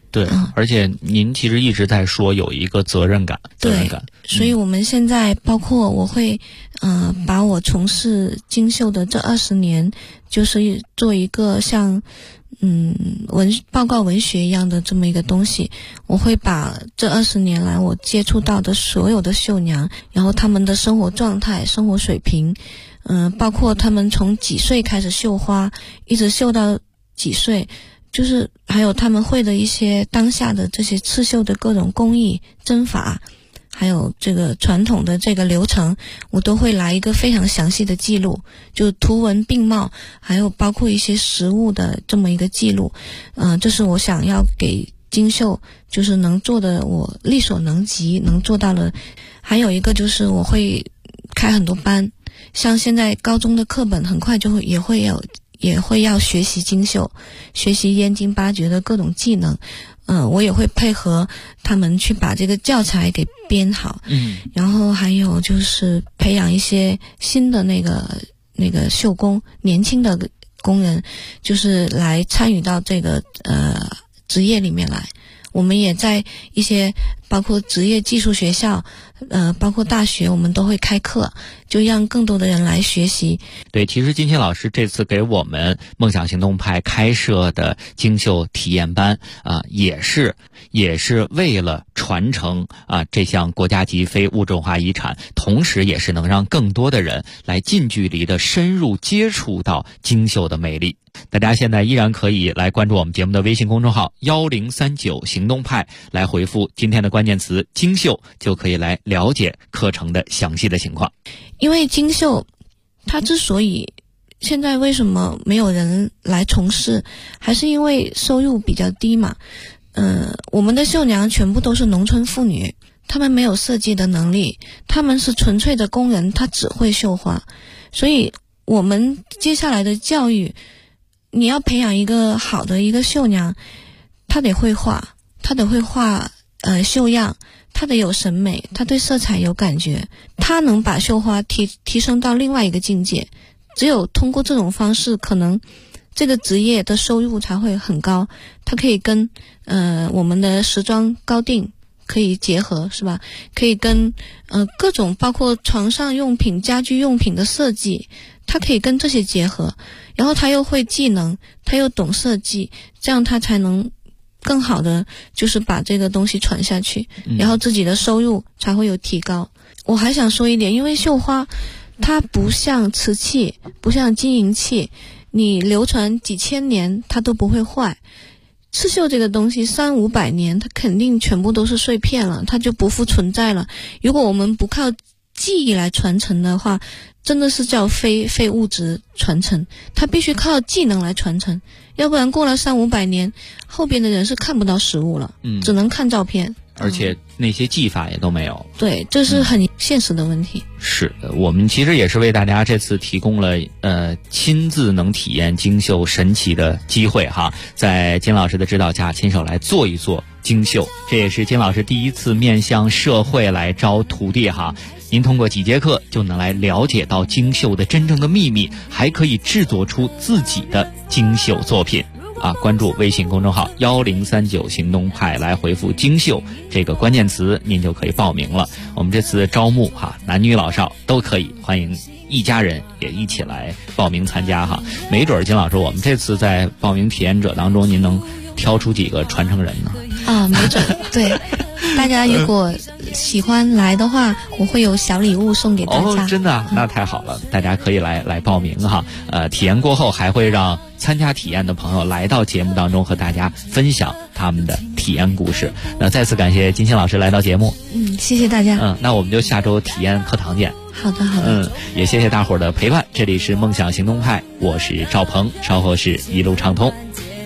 对，而且您其实一直在说有一个责任感， 对，所以我们现在包括我会把我从事精绣的这20年，就是做一个像报告文学一样的这么一个东西。我会把这20年来我接触到的所有的绣娘，然后他们的生活状态、生活水平，包括他们从几岁开始绣花，一直绣到几岁，就是还有他们会的一些当下的这些刺绣的各种工艺、针法，还有这个传统的这个流程，我都会来一个非常详细的记录，就图文并茂，还有包括一些实物的这么一个记录。这是我想要给精绣就是能做的，我力所能及能做到的。还有一个就是我会开很多班，像现在高中的课本很快就会也会要学习精绣，学习燕京八绝的各种技能。我也会配合他们去把这个教材给编好。然后还有就是培养一些新的那个绣工，年轻的工人，就是来参与到这个职业里面来。我们也在一些包括职业技术学校，包括大学，我们都会开课，就让更多的人来学习。 对，其实金琴老师这次给我们梦想行动派开设的精绣体验班也是为了传承这项国家级非物质文化遗产，同时也是能让更多的人来近距离的深入接触到精绣的魅力。大家现在依然可以来关注我们节目的微信公众号1039行动派，来回复今天的关键词精绣，就可以来了解课程的详细的情况。 因为精绣它之所以现在为什么没有人来从事，还是因为收入比较低嘛。我们的绣娘全部都是农村妇女，她们没有设计的能力，她们是纯粹的工人，她只会绣花。所以我们接下来的教育，你要培养一个好的一个绣娘，她得会画，她得会画绣样，她得有审美，她对色彩有感觉，她能把绣花提升到另外一个境界。只有通过这种方式，可能这个职业的收入才会很高。它可以跟我们的时装高定可以结合，是吧？可以跟各种包括床上用品、家居用品的设计，它可以跟这些结合。然后他又会技能，他又懂设计，这样他才能更好的就是把这个东西传下去，然后自己的收入才会有提高。我还想说一点，因为绣花它不像瓷器，不像金银器，你流传几千年它都不会坏。刺绣这个东西300-500年，它肯定全部都是碎片了，它就不复存在了。如果我们不靠技艺来传承的话，真的是叫非物质传承，它必须靠技能来传承，要不然过了300-500年，后边的人是看不到实物了，只能看照片， 而且那些技法也都没有。 对，这是很现实的问题。 是的，我们其实也是为大家这次提供了亲自能体验精绣神奇的机会哈，在金老师的指导下，亲手来做一做精绣，这也是金老师第一次面向社会来招徒弟哈。您通过几节课就能来了解到精绣的真正的秘密，还可以制作出自己的精绣作品关注微信公众号1039行动派，来回复精绣这个关键词，您就可以报名了。我们这次招募男女老少都可以，欢迎一家人也一起来报名参加没准金老师我们这次在报名体验者当中，您能挑出几个传承人呢？ 没准对。大家如果喜欢来的话，我会有小礼物送给大家。 真的那太好了，大家可以来报名体验过后还会让参加体验的朋友来到节目当中和大家分享他们的体验故事。那再次感谢金琴老师来到节目。 谢谢大家。 那我们就下周体验课堂见。 好的。 也谢谢大伙儿的陪伴，这里是梦想行动派，我是赵鹏，稍后是一路畅通。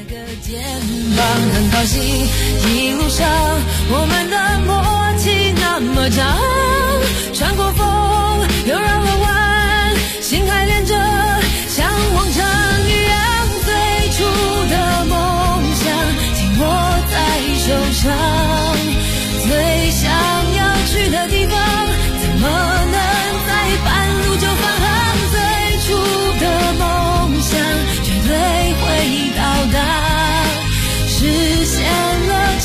很高兴一路上我们的默契那么长，穿过风又绕了弯，心还连着像往常一样，最初的梦想紧握在手上，最想要去的地方怎么能在半路就返航，最初的梦想绝对会到达，实现了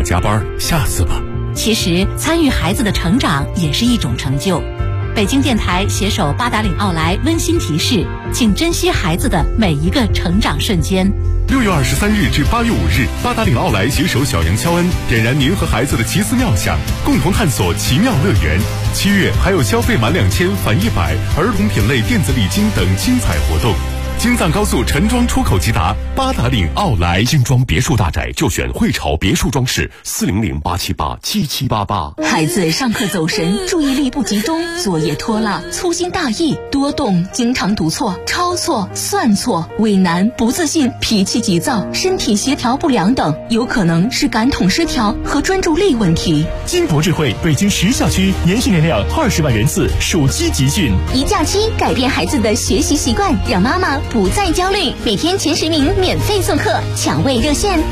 加班，下次吧。 其实参与孩子的成长也是一种成就。北京电台携手八达岭奥莱温馨提示，请珍惜孩子的每一个成长瞬间。 6月23日至8月5日，八达岭奥莱携手小杨肖恩，点燃您和孩子的奇思妙想，共同探索奇妙乐园。7月还有消费满2000返100，儿童品类电子礼金等精彩活动。京藏高速陈庄出口直达八达岭奥莱。精装别墅大宅就选汇潮别墅装饰，400-878-7788。 孩子上课走神，注意力不集中，作业拖拉，粗心大意，多动，经常读错、抄错、算错，畏难、不自信，脾气急躁，身体协调不良等，有可能是感统失调和专注力问题。 金博智慧北京10校区年训练量20万人次，暑期集训。 一假期改变孩子的学习习惯，让妈妈不再焦虑，每天前10名免费送课，抢位热线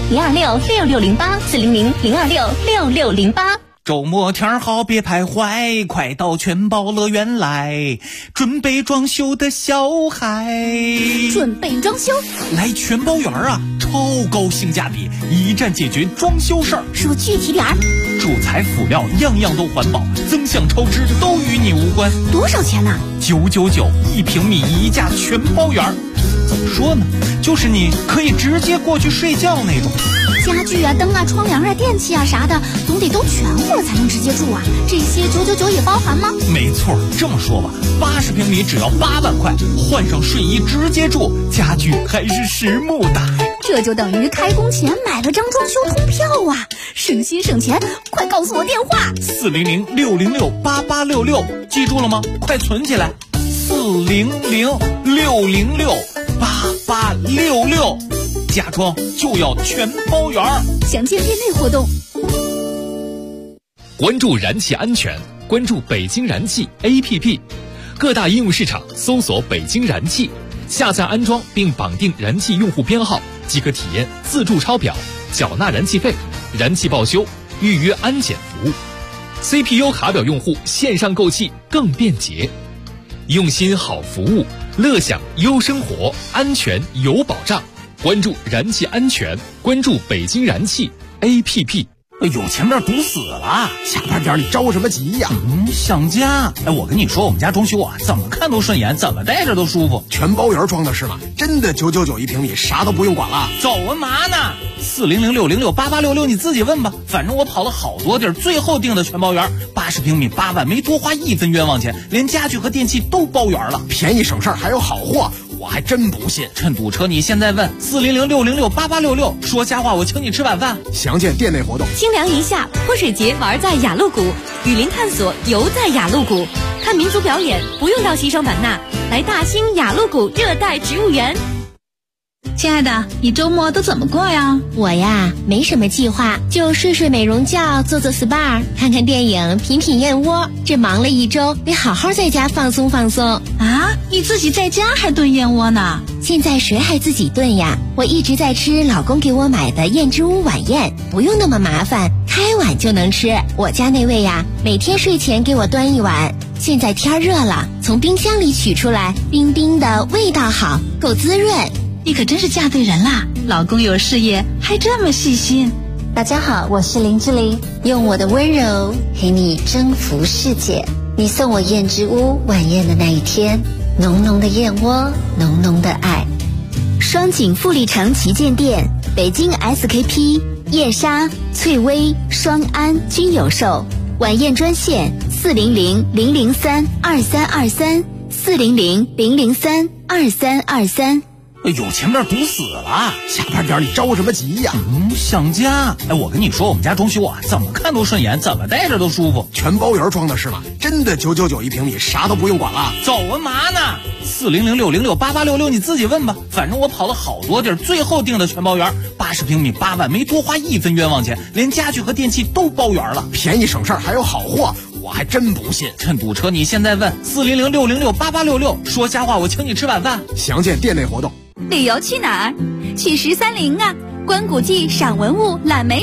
400-026-6608，400-026-6608。 周末天好别徘徊，快到全宝乐园来，准备装修的小孩。 准备装修？ 来全宝园啊，超高性价比，一站解决装修事儿。 说具体点儿。 主材辅料样样都环保，增项超支都与你无关。 多少钱呢 ？999，1平米一价全包圆。怎么说呢？就是你可以直接过去睡觉那种。 家具啊、灯啊、窗帘啊、电器啊啥的，总得都全乎才能直接住啊。这些999也包含吗？ 没错，这么说吧，80平米只要8万块，换上睡衣直接住，家具还是实木的。 这就等于开工前买了张装修通票啊！省心省钱，快告诉我电话 ：400-606-8866，记住了吗？快存起来，400-606-8866，家装就要全包圆。 详见店内活动。 关注燃气安全，关注北京燃气 APP， 各大应用市场搜索北京燃气，下载安装并绑定燃气用户编号，即可体验自助抄表、缴纳燃气费、燃气报修、预约安检服务。CPU 卡表用户线上购气更便捷，用心好服务，乐享优生活，安全有保障。关注燃气安全，关注北京燃气 APP。 哎呦，前面堵死了，下班点你着什么急呀？想家。哎，我跟你说，我们家装修啊，怎么看都顺眼，怎么待着都舒服。 全包圆装的是吗？真的999一平米，啥都不用管了。 走啊嘛呢？400-606-8866，你自己问吧。反正我跑了好多地儿，最后定的全包圆，80平米8万，没多花1分冤枉钱，连家具和电器都包圆了， 便宜省事儿还有好货。我还真不信， 趁堵车你现在问400-606-8866，说瞎话我请你吃晚饭。 详见店内活动。 清凉一下，泼水节玩在雅鹿谷，雨林探索游在雅鹿谷，看民族表演不用到西双版纳，来大兴雅鹿谷热带植物园。 亲爱的，你周末都怎么过呀？ 我呀，没什么计划，就睡睡美容觉，做做 SPA， 看看电影，品品燕窝。这忙了一周，得好好在家放松放松啊！你自己在家还炖燕窝呢？ 现在谁还自己炖呀？我一直在吃老公给我买的燕之屋晚宴，不用那么麻烦，开碗就能吃。我家那位呀，每天睡前给我端一碗。现在天热了，从冰箱里取出来，冰冰的，味道好，够滋润。 你可真是嫁对人啦！老公有事业，还这么细心。 大家好，我是林志玲，用我的温柔陪你征服世界。你送我燕之屋晚宴的那一天，浓浓的燕窝，浓浓的爱。 双井富力城旗舰店，北京 SKP、燕莎、翠微、双安均有售。晚宴专线400-003-2323，400-003-2323。 哎呦，前面堵死了，下班点你着什么急呀？想家。哎，我跟你说，我们家装修啊，怎么看都顺眼，怎么待着都舒服。 全包圆装的是吗？真的999一平米，啥都不用管了。 走啊嘛呢？400-606-8866，你自己问吧。反正我跑了好多地儿，最后定的全包圆，80平米8万，没多花1分冤枉钱，连家具和电器都包圆了， 便宜省事儿还有好货。我还真不信， 趁堵车你现在问400-606-8866，说瞎话我请你吃晚饭。 详见店内活动。 旅游去哪儿？去13陵啊，观古迹、赏文物、揽美